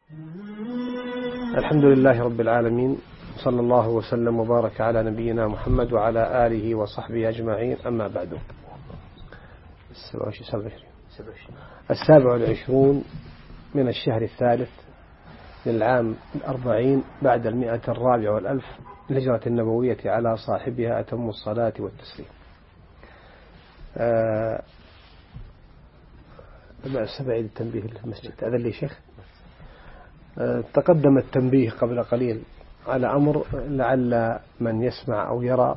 الحمد لله رب العالمين، صلى الله وسلم وبارك على نبينا محمد وعلى آله وصحبه أجمعين. أما بعد، 27 من الشهر الثالث للعام 40 بعد 140 الهجرة النبوية على صاحبها أتم الصلاة والتسليم. سبعيد التنبيه للمسجد هذا اللي شيخ. تقدم التنبيه قبل قليل على أمر لعل من يسمع أو يرى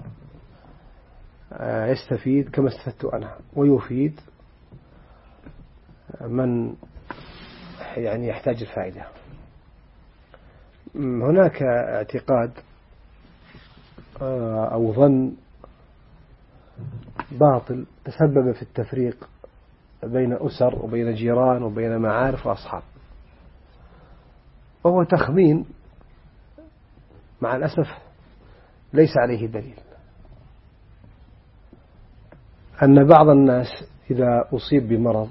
يستفيد كما استفدت أنا، ويفيد من يعني يحتاج الفائدة. هناك اعتقاد أو ظن باطل تسبب في التفريق بين أسر وبين جيران وبين معارف وأصحاب، وهو تخمين مع الأسف ليس عليه دليل. أن بعض الناس إذا أصيب بمرض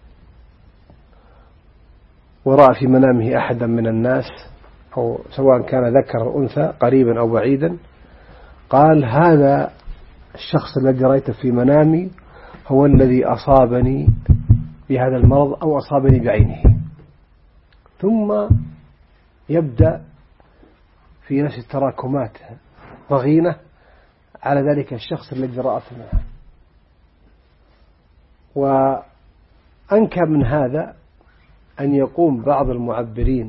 ورأى في منامه أحدا من الناس، أو سواء كان ذكر أو أنثى قريبا أو بعيدا، قال هذا الشخص الذي رأيته في منامي هو الذي أصابني بهذا المرض أو أصابني بعينه، ثم يبدأ في نفس التراكمات ضغينة على ذلك الشخص الذي رأى في المنام. وأنكى من هذا أن يقوم بعض المعبرين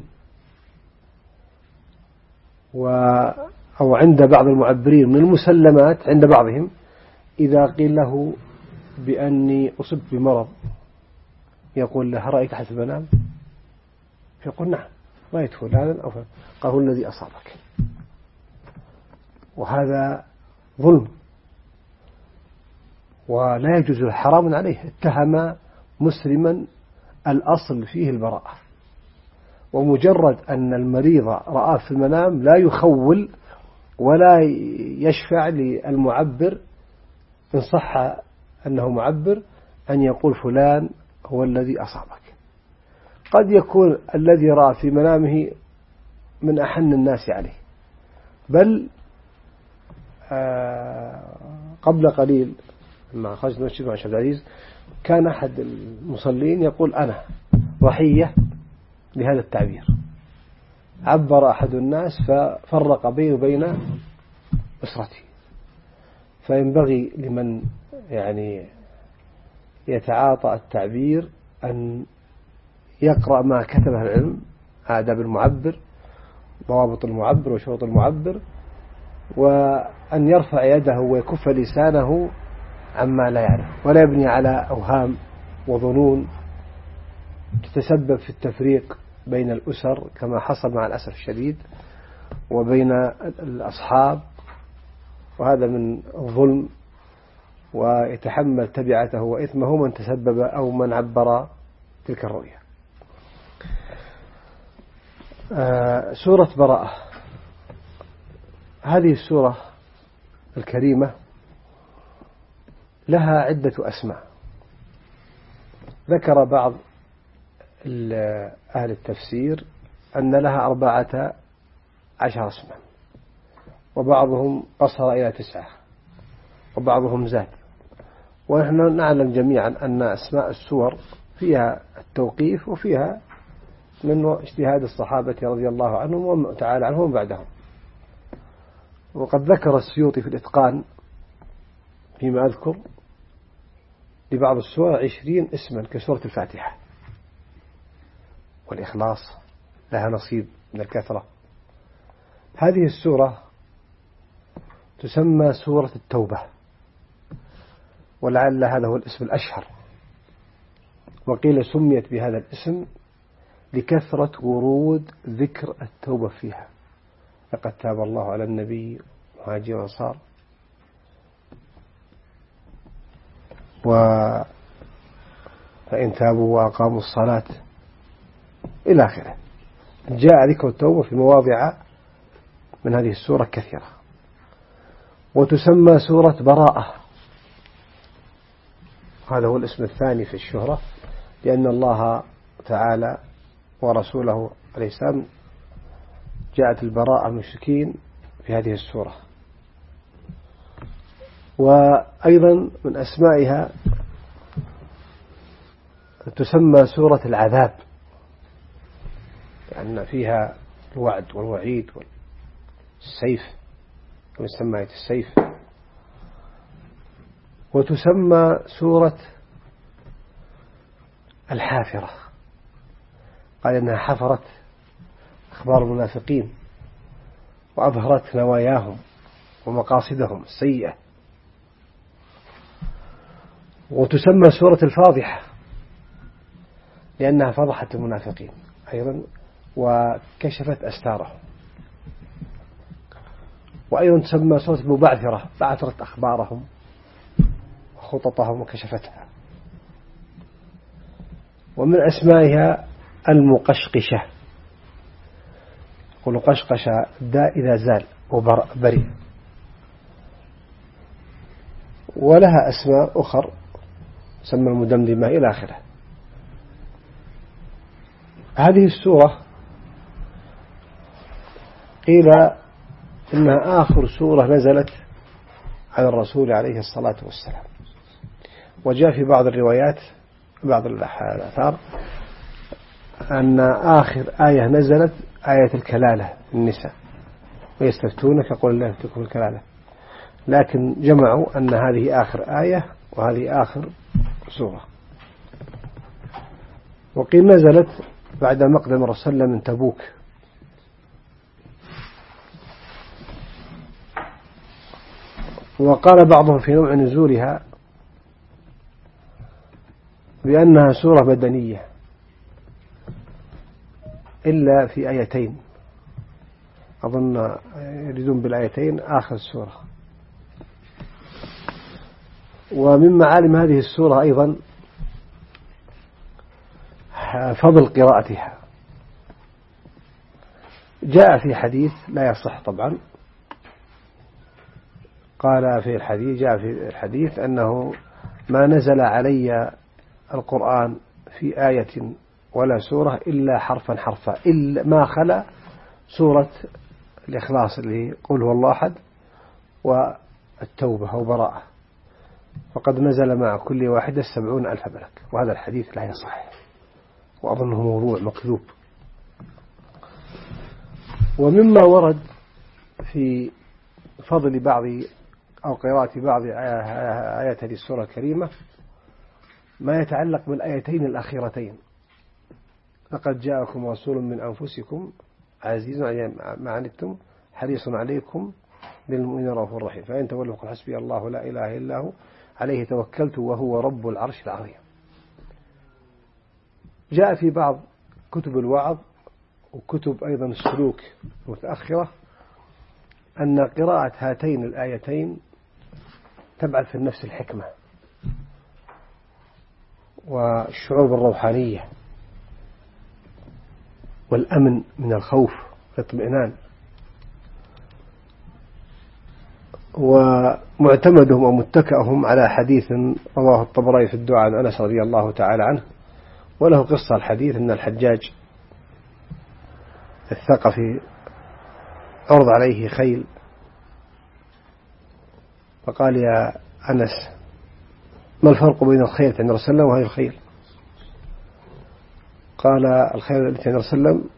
أو عند بعض المعبرين من المسلمات عند بعضهم، إذا قيل له بأني أصبت بمرض يقول له رأيك أحد في المنام؟ يقول نعم رأيت فلانا أو فلانا، قال هو الذي أصابك. وهذا ظلم ولا يجوز، حرام عليه. اتهم مسلما الأصل فيه البراءة، ومجرد أن المريض رآه في المنام لا يخول ولا يشفع للمعبر إن صح أنه معبر أن يقول فلان هو الذي أصابك. قد يكون الذي رأى في منامه من أحن الناس عليه، بل قبل قليل لما خرجت من الشيخ عبد العزيز كان أحد المصلين يقول أنا ضحية لهذا التعبير. عبر أحد الناس ففرق بينه وبين أسرته. فينبغي لمن يعني يتعاطى التعبير أن يقرأ ما كتبه العلم، آداب المعبر، ضوابط المعبر وشروط المعبر، وأن يرفع يده ويكف لسانه عما لا يعرف، ولا يبني على أوهام وظنون تتسبب في التفريق بين الأسر كما حصل مع الأسف الشديد وبين الأصحاب. وهذا من الظلم، ويتحمل تبعته وإثمه من تسبب أو من عبر تلك الرؤية. سورة براءة، هذه السورة الكريمة لها عدة أسماء. ذكر بعض أهل التفسير أن لها 14 اسما، وبعضهم قصر إلى 9، وبعضهم زاد. ونحن نعلم جميعا أن أسماء السور فيها التوقيف وفيها من اجتهاد الصحابة رضي الله عنهم وتعالى عنهم بعدهم. وقد ذكر السيوطي في الإتقان فيما أذكر لبعض السور 20 اسما كسورة الفاتحة، والإخلاص لها نصيب من الكثرة. هذه السورة تسمى سورة التوبة، ولعل هذا هو الاسم الأشهر، وقيل سميت بهذا الاسم لكثرة ورود ذكر التوبة فيها. لقد تاب الله على النبي ومهاجر وأنصار فإن تابوا وأقاموا الصلاة إلى آخره. جاء ذكر التوبة في مواضع من هذه السورة كثيرة. وتسمى سورة براءة، هذا هو الاسم الثاني في الشهرة، لأن الله تعالى ورسوله عليه السلام جاءت البراءة المشركين في هذه السورة. وأيضا من أسمائها تسمى سورة العذاب، لأن فيها الوعد والوعيد والسيف، ويسمى السيف. وتسمى سورة الحافرة، قال إنها حفرت أخبار المنافقين وأظهرت نواياهم ومقاصدهم السيئة. وتسمى سورة الفاضحة لأنها فضحت المنافقين أيضا وكشفت أستارهم. وأيضا تسمى سورة المبعثرة، بعثرت أخبارهم وخططهم وكشفتها. ومن أسمائها المقشقشة، يقول قشقش الداء إذا زال وبرئ. ولها أسماء أخر تسمى المدمدمة إلى آخره. هذه السورة قيل إنها آخر سورة نزلت على الرسول عليه الصلاة والسلام. وجاء في بعض الروايات بعض الآثار أن آخر آية نزلت آية الكلالة النساء، ويستفتونك قل الله يفتيكم الكلالة، لكن جمعوا أن هذه آخر آية وهذه آخر سورة. وقيل نزلت بعد مقدم الرسول صلى الله عليه وسلم من تبوك. وقال بعضهم في نوع نزولها بأنها سورة مدنية إلا في آيتين، أظن يريدون بالآيتين آخر السورة. ومن معالم هذه السورة أيضا فضل قراءتها. جاء في حديث لا يصح طبعا، قال في الحديث جاء في الحديث أنه ما نزل علي القرآن في آية ولا سورة إلا حرفا حرفا، إلا ما خلا سورة الإخلاص اللي قل هو الله أحد والتوبة أو براءة، فقد نزل مع كل واحدة 70,000 ملك. وهذا الحديث لا يصح وأظنه موضوع مكذوب. ومما ورد في فضل بعض أو قراءة بعض آيات هذه السورة الكريمة ما يتعلق بالآيتين الأخيرتين: لقد جاءكم رسول من أنفسكم عزيز ما عنتم حريص عليكم بالمؤمنين رؤوف رحيم، فإن تولوا فقل حسبي الله لا إله إلا هو عليه توكلت وهو رب العرش العظيم. جاء في بعض كتب الوعظ وكتب أيضا السلوك المتأخرة أن قراءة هاتين الآيتين تبعث في النفس الحكمة والشعور بالروحانية والأمن من الخوف والاطمئنان. ومعتمدهم ومتكأهم على حديث رواه الطبراني في الدعاء عن أنس رضي الله تعالى عنه، وله قصة الحديث أن الحجاج الثقفي عرض عليه خيل، فقال: يا أنس ما الفرق بين الخيل عند رسول الله وهذه الخيل؟ قال: الخيل التي عند رسول الله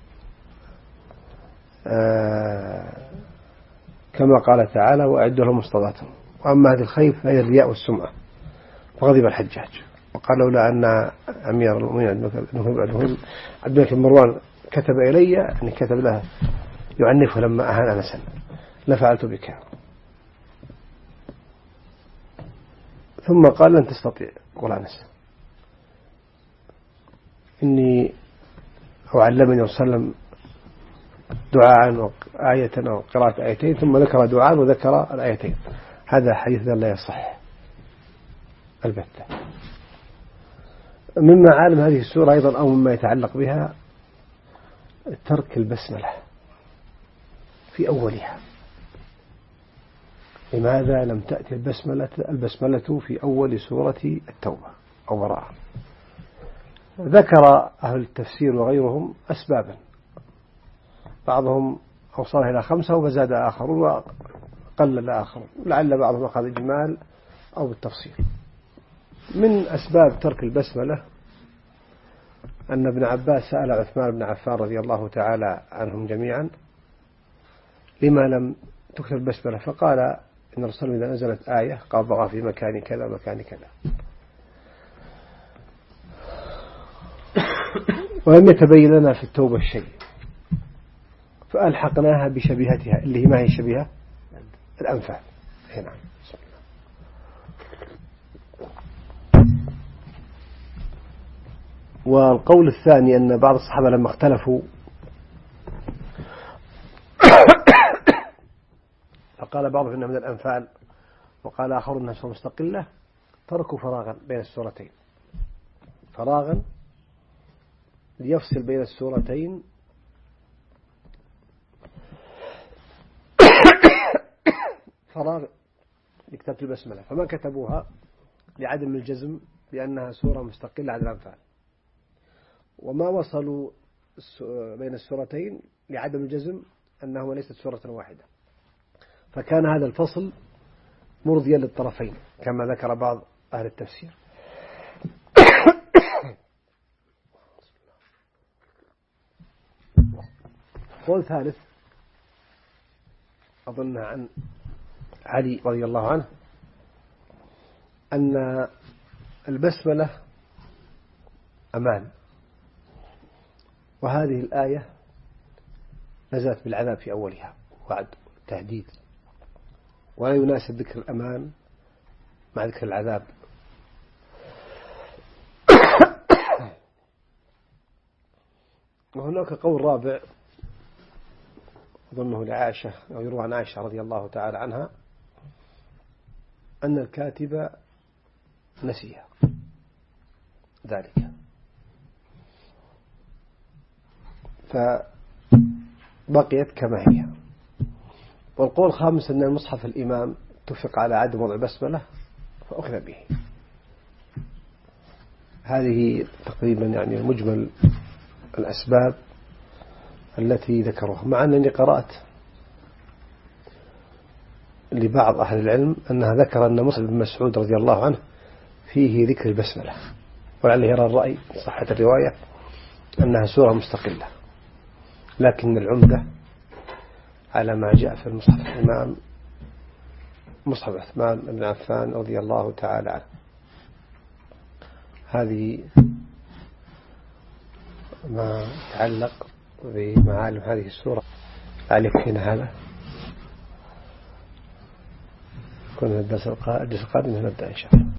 كما قال تعالى وأعدوا لهم استطاعتم، وأما هذه الخيل فهي الرياء والسمعة. فغضب الحجاج وقال: لولا أن أمير المؤمنين عبد الملك بن مروان كتب إلي، يعني كتب له يعنفه لما أهان أنسا، لفعلت بك. ثم قال: لن تستطيع. قل أنس إني أو علمني صلى الله عليه وسلم دعاء وآية أو قراءة آيتين، ثم ذكر دعاء وذكر الآيتين. هذا حديث لا يصح البتة. مما عالم هذه السورة أيضا أو مما يتعلق بها ترك البسملة في أولها. لماذا لم تأتي البسملة في أول سورة التوبة أو براءة؟ ذكر أهل التفسير وغيرهم أسبابا، بعضهم أوصلها إلى 5 وزاد آخرون وقلل آخرون، لعل بعضهم أخذ إجمال أو بالتفصيل. من أسباب ترك البسملة أن ابن عباس سأل عثمان بن عفان رضي الله تعالى عنهم جميعا لما لم تكتب البسملة، فقال إن الرسول إذا نزلت آية قال ضعها في مكان كذا مكان كذا، ولم يتبين لنا في التوبة الشيء، فألحقناها بشبيهتها اللي هي ما هي شبيهة الأنفال. هنا والقول الثاني أن بعض الصحابة لما اختلفوا فقال بعضهم إنها من الأنفال وقال آخر أنها سورة مستقلة، تركوا فراغا بين السورتين، فراغا ليفصل بين السورتين فراغ لكتابة البسملة، فما كتبوها لعدم الجزم بأنها سورة مستقلة عن الأنفال، وما وصلوا بين السورتين لعدم الجزم أنها ليست سورة واحدة، فكان هذا الفصل مرضيا للطرفين كما ذكر بعض أهل التفسير. قول ثالث أظنها عن علي رضي الله عنه أن البسملة أمان، وهذه الآية نزلت بالعذاب في أولها وعد تهديد، ولا يناسب ذكر الأمان مع ذكر العذاب. وهناك قول رابع أظنه لعائشة أو يروى عن عائشة رضي الله تعالى عنها أن الكاتب نسي ذلك، فبقيت كما هي. والقول الخامس أن المصحف الإمام اتفق على عدم وضع بسملة فأخذ به. هذه تقريبا يعني مجمل الأسباب التي ذكروها، مع أنني قرأت لبعض أهل العلم أنها ذكر أن مصعب بن مسعود رضي الله عنه فيه ذكر البسملة، ولعله يرى الرأي صحة الرواية أنها سورة مستقلة، لكن العمدة على ما جاء في المصحف الإمام مصحف عثمان بن عفان رضي الله تعالى عنه. هذه ما يتعلق بمعالم هذه السورة. عليك هنا هذا كنا الدرس القادم نبدأ إن شاء الله.